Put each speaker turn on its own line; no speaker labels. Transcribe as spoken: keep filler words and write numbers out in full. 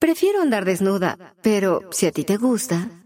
Prefiero andar desnuda, pero si a ti te gusta...